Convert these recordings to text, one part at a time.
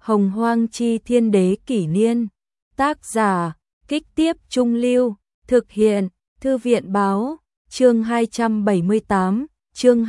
Hồng Hoang Chi Thiên Đế Kỷ Niên. Tác giả, Kích Tiếp Trung Lưu. Thực hiện, Thư viện Báo. Chương 278, chương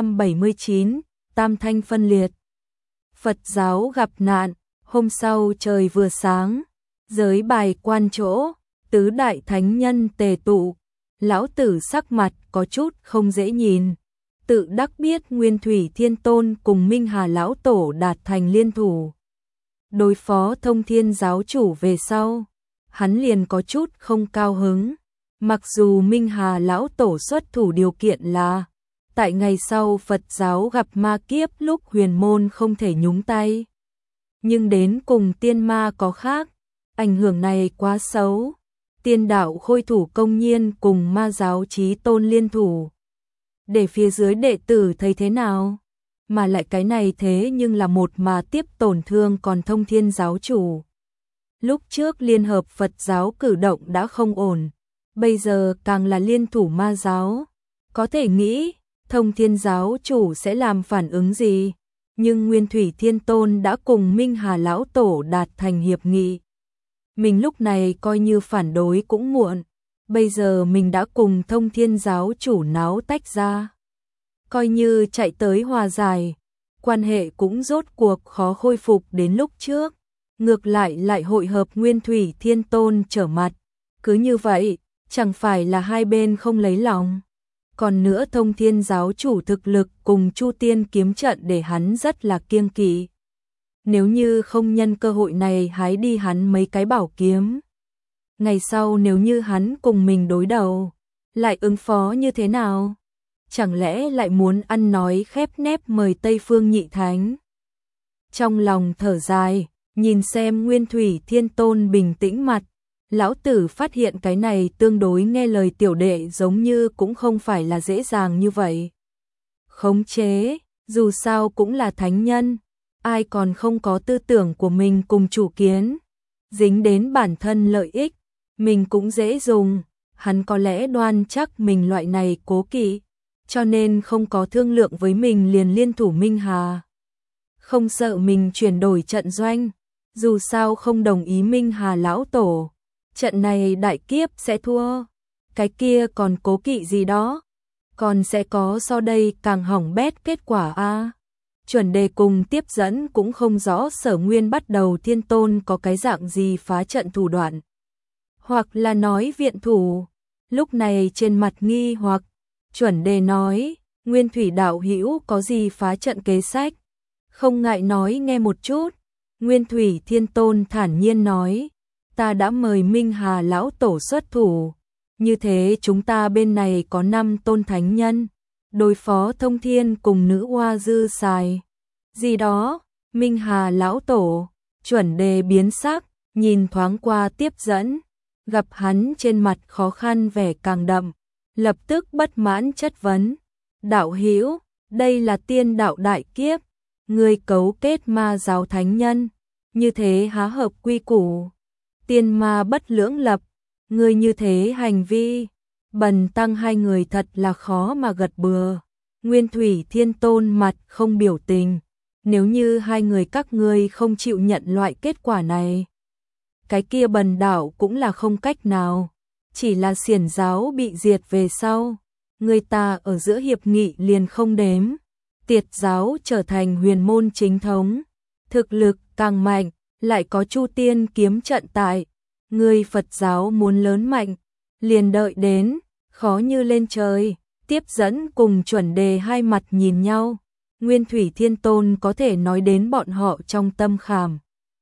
279, Tam Thanh phân liệt. Phật giáo gặp nạn. Hôm sau trời vừa sáng, giới bài quan chỗ, tứ đại thánh nhân tề tụ. Lão tử sắc mặt có chút không dễ nhìn, tự đắc biết Nguyên Thủy Thiên Tôn cùng Minh Hà Lão Tổ đạt thành liên thủ đối phó Thông Thiên giáo chủ về sau. Hắn liền có chút không cao hứng, mặc dù Minh Hà Lão Tổ xuất thủ điều kiện là tại ngày sau Phật giáo gặp ma kiếp lúc huyền môn không thể nhúng tay, nhưng đến cùng tiên ma có khác, ảnh hưởng này quá xấu. Tiên đạo Khôi Thủ công nhiên cùng ma giáo Chí Tôn liên thủ, để phía dưới đệ tử thấy thế nào? Mà lại cái này thế nhưng là một mà tiếp tổn thương còn Thông Thiên giáo chủ. Lúc trước Liên hợp Phật giáo cử động đã không ổn, bây giờ càng là liên thủ ma giáo. Có thể nghĩ, Thông Thiên giáo chủ sẽ làm phản ứng gì? Nhưng Nguyên Thủy Thiên Tôn đã cùng Minh Hà Lão Tổ đạt thành hiệp nghị. Mình lúc này coi như phản đối cũng muộn, bây giờ mình đã cùng Thông Thiên giáo chủ náo tách ra. Coi như chạy tới hòa giải, quan hệ cũng rốt cuộc khó khôi phục đến lúc trước, ngược lại hội hợp Nguyên Thủy Thiên Tôn trở mặt. Cứ như vậy, chẳng phải là hai bên không lấy lòng. Còn nữa Thông Thiên giáo chủ thực lực cùng Chu Tiên kiếm trận để hắn rất là kiêng kỵ. Nếu như không nhân cơ hội này hái đi hắn mấy cái bảo kiếm, ngày sau nếu như hắn cùng mình đối đầu, lại ứng phó như thế nào? Chẳng lẽ lại muốn ăn nói khép nép mời Tây Phương Nhị Thánh? Trong lòng thở dài, nhìn xem Nguyên Thủy Thiên Tôn bình tĩnh mặt, lão tử phát hiện cái này tương đối nghe lời tiểu đệ giống như cũng không phải là dễ dàng như vậy. Khống chế, dù sao cũng là thánh nhân, ai còn không có tư tưởng của mình cùng chủ kiến, dính đến bản thân lợi ích, mình cũng dễ dùng. Hắn có lẽ đoan chắc mình loại này cố kỵ, cho nên không có thương lượng với mình liền liên thủ Minh Hà. Không sợ mình chuyển đổi trận doanh, dù sao không đồng ý Minh Hà Lão Tổ, trận này đại kiếp sẽ thua. Cái kia còn cố kỵ gì đó, còn sẽ có so đây càng hỏng bét kết quả a. Chuẩn đề cùng tiếp dẫn cũng không rõ Sở Nguyên bắt đầu Thiên Tôn có cái dạng gì phá trận thủ đoạn, hoặc là nói viện thủ. Lúc này trên mặt nghi hoặc, Chuẩn đề nói, Nguyên Thủy đạo hữu có gì phá trận kế sách? Không ngại nói nghe một chút. Nguyên Thủy Thiên Tôn thản nhiên nói, ta đã mời Minh Hà Lão Tổ xuất thủ, như thế chúng ta bên này có 5 tôn thánh nhân, đối phó Thông Thiên cùng nữ hoa dư xài. Gì đó, Minh Hà Lão Tổ, Chuẩn đề biến sắc, nhìn thoáng qua tiếp dẫn, gặp hắn trên mặt khó khăn vẻ càng đậm, lập tức bất mãn chất vấn, đạo hữu, đây là tiên đạo đại kiếp, ngươi cấu kết ma giáo thánh nhân, như thế há hợp quy củ, tiên ma bất lưỡng lập, ngươi như thế hành vi, bần tăng hai người thật là khó mà gật bừa. Nguyên Thủy Thiên Tôn mặt không biểu tình, nếu như hai người các ngươi không chịu nhận loại kết quả này, cái kia bần đạo cũng là không cách nào. Chỉ là xiển giáo bị diệt về sau, người ta ở giữa hiệp nghị liền không đếm, tiệt giáo trở thành huyền môn chính thống, thực lực càng mạnh, lại có Chu Tiên kiếm trận tại, người Phật giáo muốn lớn mạnh, liền đợi đến, khó như lên trời. Tiếp dẫn cùng Chuẩn đề hai mặt nhìn nhau, Nguyên Thủy Thiên Tôn có thể nói đến bọn họ trong tâm khảm.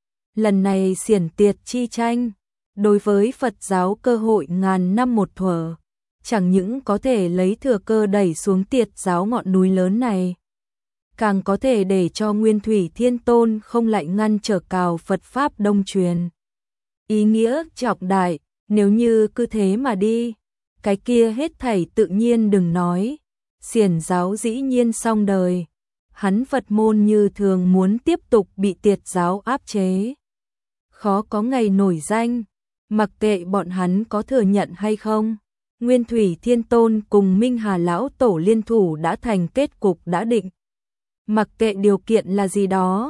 Lần này xiển tiệt chi tranh, đối với Phật giáo cơ hội ngàn năm một thuở, chẳng những có thể lấy thừa cơ đẩy xuống tiệt giáo ngọn núi lớn này, càng có thể để cho Nguyên Thủy Thiên Tôn không lại ngăn trở cào Phật Pháp đông truyền. Ý nghĩa trọng đại, nếu như cứ thế mà đi, cái kia hết thảy tự nhiên đừng nói, xiển giáo dĩ nhiên xong đời, hắn Phật môn như thường muốn tiếp tục bị tiệt giáo áp chế, khó có ngày nổi danh. Mặc kệ bọn hắn có thừa nhận hay không, Nguyên Thủy Thiên Tôn cùng Minh Hà Lão Tổ liên thủ đã thành kết cục đã định. Mặc kệ điều kiện là gì đó,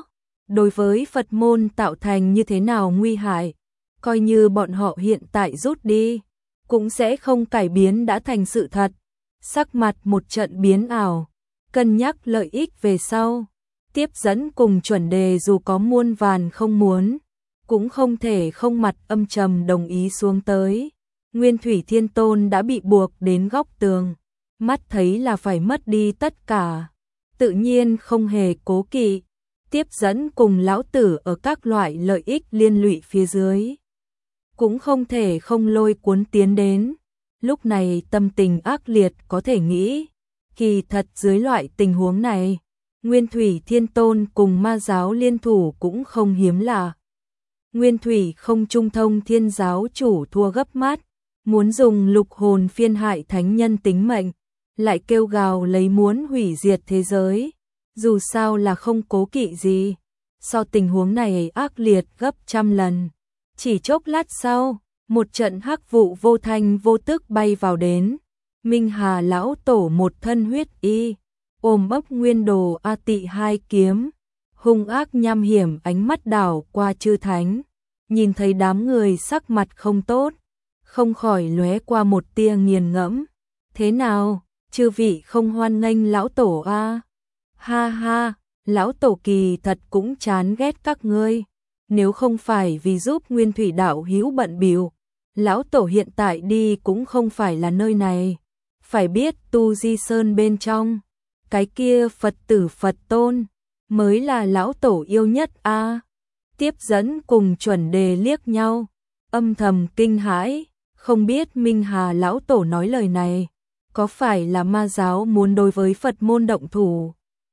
đối với Phật môn tạo thành như thế nào nguy hại, coi như bọn họ hiện tại rút đi, cũng sẽ không cải biến đã thành sự thật. Sắc mặt một trận biến ảo, cân nhắc lợi ích về sau, tiếp dẫn cùng chuẩn đề dù có muôn vàn không muốn, cũng không thể không mặt âm trầm đồng ý xuống tới. Nguyên Thủy Thiên Tôn đã bị buộc đến góc tường, mắt thấy là phải mất đi tất cả, tự nhiên không hề cố kỵ, tiếp dẫn cùng lão tử ở các loại lợi ích liên lụy phía dưới, cũng không thể không lôi cuốn tiến đến. Lúc này tâm tình ác liệt có thể nghĩ, kỳ thật dưới loại tình huống này, Nguyên Thủy Thiên Tôn cùng ma giáo liên thủ cũng không hiếm lạ. Nguyên Thủy không trung thông thiên giáo chủ thua gấp mắt, muốn dùng lục hồn phiên hại thánh nhân tính mệnh, lại kêu gào lấy muốn hủy diệt thế giới, dù sao là không cố kỵ gì, so tình huống này ác liệt gấp trăm lần. Chỉ chốc lát sau, một trận hắc vụ vô thanh vô tức bay vào đến, Minh Hà lão tổ một thân huyết y, ôm ấp nguyên đồ A Tị hai kiếm, hung ác nham hiểm ánh mắt đảo qua chư thánh, nhìn thấy đám người sắc mặt không tốt, không khỏi lóe qua một tia nghiền ngẫm. Thế nào, chư vị không hoan nghênh lão tổ a? Ha ha, lão tổ kỳ thật cũng chán ghét các ngươi, nếu không phải vì giúp Nguyên Thủy đạo hữu bận bịu, lão tổ hiện tại đi cũng không phải là nơi này. Phải biết Tu Di Sơn bên trong, cái kia Phật tử Phật tôn mới là lão tổ yêu nhất a. Tiếp dẫn cùng chuẩn đề liếc nhau, âm thầm kinh hãi, không biết Minh Hà lão tổ nói lời này, có phải là ma giáo muốn đối với Phật môn động thủ?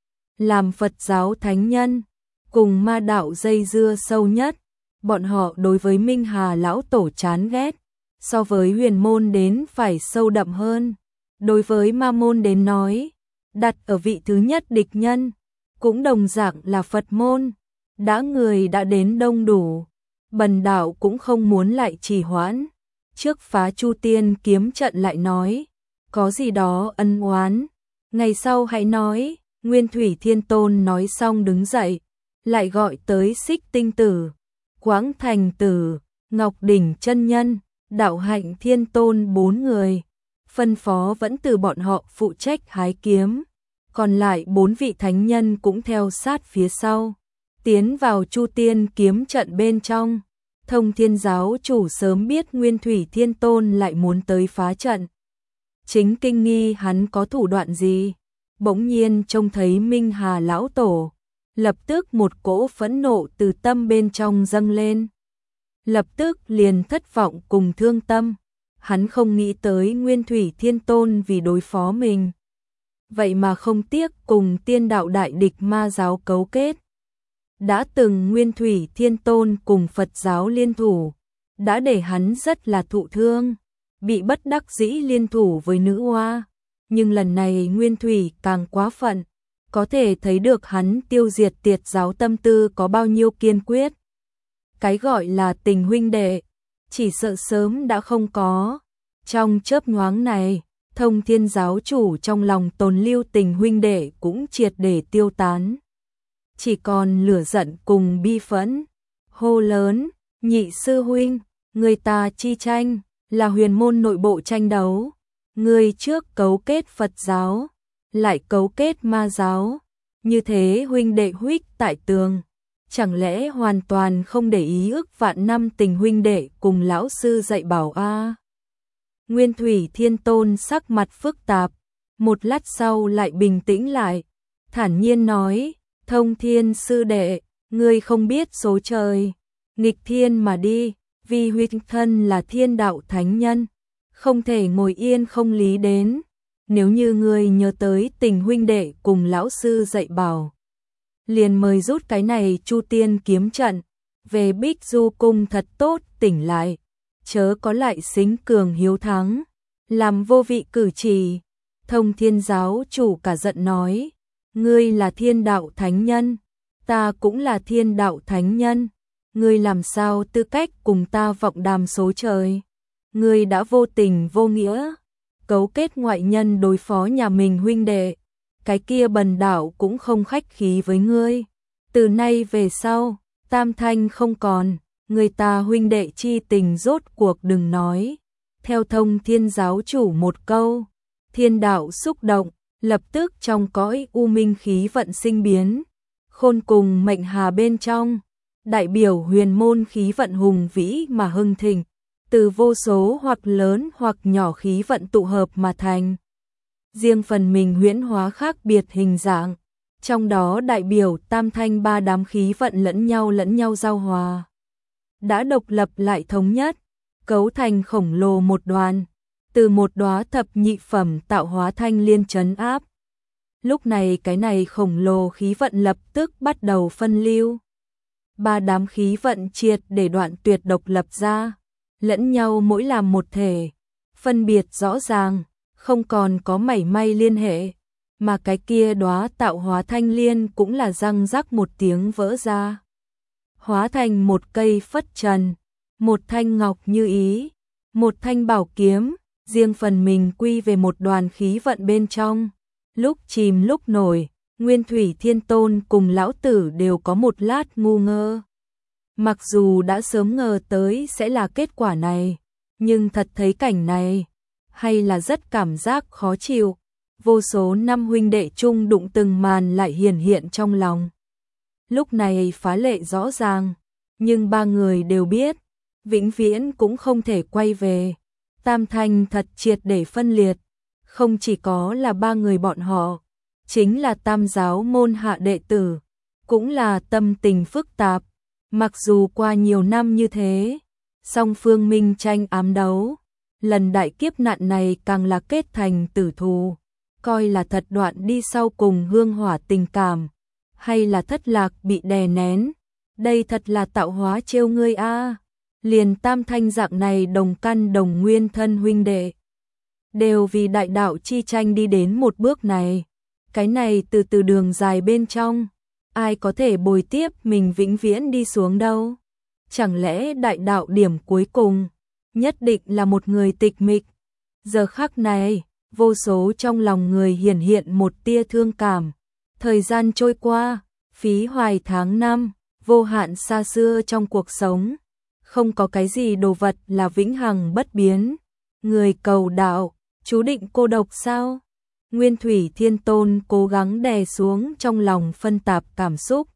Làm Phật giáo thánh nhân, cùng ma đạo dây dưa sâu nhất, bọn họ đối với Minh Hà lão tổ chán ghét, so với huyền môn đến phải sâu đậm hơn. Đối với ma môn đến nói, đặt ở vị thứ nhất địch nhân, cũng đồng dạng là Phật môn. Đã người đã đến đông đủ, bần đạo cũng không muốn lại trì hoãn. Trước phá Chu Tiên kiếm trận lại nói, có gì đó ân oán, ngày sau hãy nói. Nguyên Thủy Thiên Tôn nói xong đứng dậy, lại gọi tới Xích Tinh Tử, Quảng Thành Tử, Ngọc Đỉnh Chân Nhân, Đạo Hạnh Thiên Tôn 4 người, phân phó vẫn từ bọn họ phụ trách hái kiếm, còn lại 4 vị thánh nhân cũng theo sát phía sau, tiến vào Chu Tiên kiếm trận bên trong. Thông Thiên giáo chủ sớm biết Nguyên Thủy Thiên Tôn lại muốn tới phá trận, chính kinh nghi hắn có thủ đoạn gì, bỗng nhiên trông thấy Minh Hà lão tổ, lập tức một cỗ phẫn nộ từ tâm bên trong dâng lên, lập tức liền thất vọng cùng thương tâm. Hắn không nghĩ tới Nguyên Thủy Thiên Tôn vì đối phó mình, vậy mà không tiếc cùng tiên đạo đại địch ma giáo cấu kết. Đã từng Nguyên Thủy Thiên Tôn cùng Phật giáo liên thủ, đã để hắn rất là thụ thương, bị bất đắc dĩ liên thủ với nữ hoa. Nhưng lần này Nguyên Thủy càng quá phận, có thể thấy được hắn tiêu diệt tiệt giáo tâm tư có bao nhiêu kiên quyết. Cái gọi là tình huynh đệ, chỉ sợ sớm đã không có. Trong chớp nhoáng này, Thông Thiên giáo chủ trong lòng tồn lưu tình huynh đệ cũng triệt để tiêu tán. Chỉ còn lửa giận cùng bi phẫn, hô lớn, nhị sư huynh, người ta chi tranh, là huyền môn nội bộ tranh đấu. Người trước cấu kết Phật giáo, lại cấu kết ma giáo, như thế huynh đệ huých tại tường, chẳng lẽ hoàn toàn không để ý ức vạn năm tình huynh đệ cùng lão sư dạy bảo a? Nguyên Thủy Thiên Tôn sắc mặt phức tạp, một lát sau lại bình tĩnh lại, thản nhiên nói, Thông Thiên sư đệ, ngươi không biết số trời, nghịch thiên mà đi, vì huynh thân là thiên đạo thánh nhân, không thể ngồi yên không lý đến. Nếu như ngươi nhớ tới tình huynh đệ cùng lão sư dạy bảo, liền mời rút cái này Chu Tiên kiếm trận, về Bích Du cung thật tốt tỉnh lại, chớ có lại xính cường hiếu thắng, làm vô vị cử chỉ. Thông Thiên giáo chủ cả giận nói, ngươi là thiên đạo thánh nhân, ta cũng là thiên đạo thánh nhân, ngươi làm sao tư cách cùng ta vọng đàm số trời? Ngươi đã vô tình vô nghĩa, cấu kết ngoại nhân đối phó nhà mình huynh đệ, cái kia bần đạo cũng không khách khí với ngươi. Từ nay về sau, tam thanh không còn, người ta huynh đệ chi tình rốt cuộc đừng nói. Theo thông thiên giáo chủ một câu, thiên đạo xúc động, lập tức trong cõi u minh khí vận sinh biến, khôn cùng mệnh hà bên trong, đại biểu huyền môn khí vận hùng vĩ mà hưng thịnh, từ vô số hoặc lớn hoặc nhỏ khí vận tụ hợp mà thành. Riêng phần mình huyễn hóa khác biệt hình dạng, trong đó đại biểu tam thanh ba đám khí vận lẫn nhau giao hòa. Đã độc lập lại thống nhất, cấu thành khổng lồ một đoàn, từ một đóa thập nhị phẩm tạo hóa thanh liên trấn áp. Lúc này cái này khổng lồ khí vận lập tức bắt đầu phân lưu. Ba đám khí vận triệt để đoạn tuyệt độc lập ra, lẫn nhau mỗi làm một thể, phân biệt rõ ràng, không còn có mảy may liên hệ, mà cái kia đóa tạo hóa thanh liên cũng là răng rắc một tiếng vỡ ra, hóa thành một cây phất trần, một thanh ngọc như ý, một thanh bảo kiếm, riêng phần mình quy về một đoàn khí vận bên trong. Lúc chìm lúc nổi, Nguyên Thủy Thiên Tôn cùng lão tử đều có một lát ngu ngơ. Mặc dù đã sớm ngờ tới sẽ là kết quả này, nhưng thật thấy cảnh này, hay là rất cảm giác khó chịu. Vô số năm huynh đệ chung đụng từng màn lại hiển hiện trong lòng. Lúc này phá lệ rõ ràng, nhưng ba người đều biết, vĩnh viễn cũng không thể quay về. Tam thanh thật triệt để phân liệt, không chỉ có là ba người bọn họ, chính là tam giáo môn hạ đệ tử, cũng là tâm tình phức tạp. Mặc dù qua nhiều năm như thế, song phương minh tranh ám đấu, lần đại kiếp nạn này càng là kết thành tử thù, coi là thật đoạn đi sau cùng hương hỏa tình cảm, hay là thất lạc bị đè nén. Đây thật là tạo hóa trêu ngươi a. Liền tam thanh dạng này đồng căn đồng nguyên thân huynh đệ, đều vì đại đạo chi tranh đi đến một bước này. Cái này từ từ đường dài bên trong, ai có thể bồi tiếp mình vĩnh viễn đi xuống đâu? Chẳng lẽ đại đạo điểm cuối cùng nhất định là một người tịch mịch? Giờ khắc này, vô số trong lòng người hiển hiện một tia thương cảm. Thời gian trôi qua, phí hoài tháng năm, vô hạn xa xưa trong cuộc sống, không có cái gì đồ vật là vĩnh hằng bất biến. Người cầu đạo, chú định cô độc sao? Nguyên Thủy Thiên Tôn cố gắng đè xuống trong lòng phân tạp cảm xúc,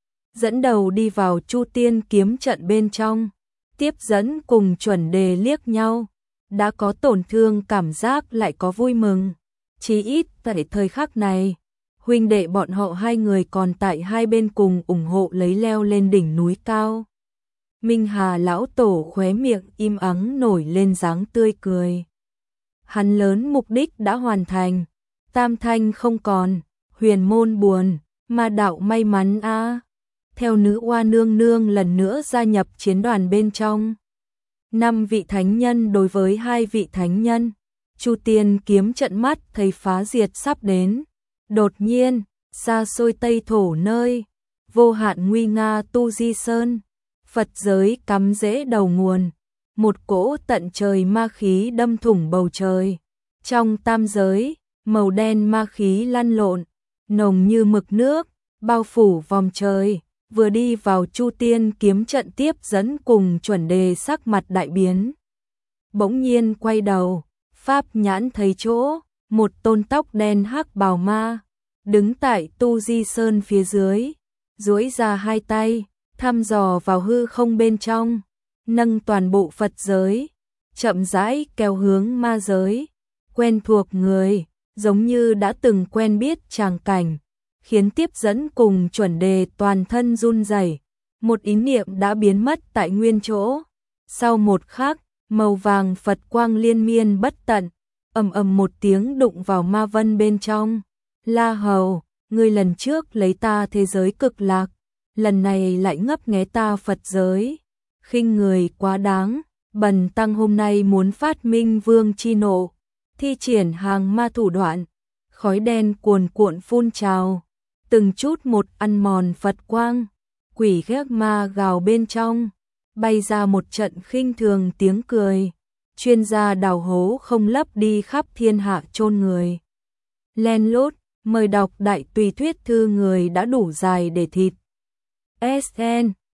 dẫn đầu đi vào Chu Tiên kiếm trận bên trong, tiếp dẫn cùng Chuẩn Đề liếc nhau, đã có tổn thương cảm giác lại có vui mừng. Chí ít tại thời khắc này, huynh đệ bọn họ hai người còn tại hai bên cùng ủng hộ lấy leo lên đỉnh núi cao. Minh Hà lão tổ khóe miệng im ắng nổi lên dáng tươi cười. Hắn lớn mục đích đã hoàn thành, tam thanh không còn, huyền môn buồn, ma đạo may mắn a. Theo nữ oa nương nương lần nữa gia nhập chiến đoàn bên trong. 5 vị thánh nhân đối với 2 vị thánh nhân, Chu Tiên kiếm trận mắt thấy phá diệt sắp đến. Đột nhiên, xa xôi Tây Thổ nơi, vô hạn nguy nga Tu Di Sơn, Phật giới cắm rễ đầu nguồn, một cỗ tận trời ma khí đâm thủng bầu trời. Trong tam giới, màu đen ma khí lăn lộn, nồng như mực nước, bao phủ vòng trời. Vừa đi vào Chu Tiên kiếm trận tiếp dẫn cùng Chuẩn Đề sắc mặt đại biến. Bỗng nhiên quay đầu, pháp nhãn thấy chỗ, một tôn tóc đen hắc bào ma, đứng tại Tu Di Sơn phía dưới, duỗi ra hai tay, thăm dò vào hư không bên trong, nâng toàn bộ Phật giới, chậm rãi kéo hướng ma giới. Quen thuộc người, giống như đã từng quen biết tràng cảnh, khiến tiếp dẫn cùng Chuẩn Đề toàn thân run rẩy. Một ý niệm đã biến mất tại nguyên chỗ. Sau một khắc, màu vàng Phật quang liên miên bất tận, ầm ầm một tiếng đụng vào ma vân bên trong. La Hầu, ngươi lần trước lấy ta thế giới cực lạc, lần này lại ngấp nghé ta Phật giới, khinh người quá đáng. Bần tăng hôm nay muốn phát minh vương chi nộ, thi triển hàng ma thủ đoạn, khói đen cuồn cuộn phun trào, từng chút một ăn mòn Phật quang. Quỷ ghét ma gào bên trong, bay ra một trận khinh thường tiếng cười. Chuyên gia đào hố không lấp đi khắp thiên hạ chôn người. Len lút, mời đọc đại tùy thuyết thư người đã đủ dài để thịt. SN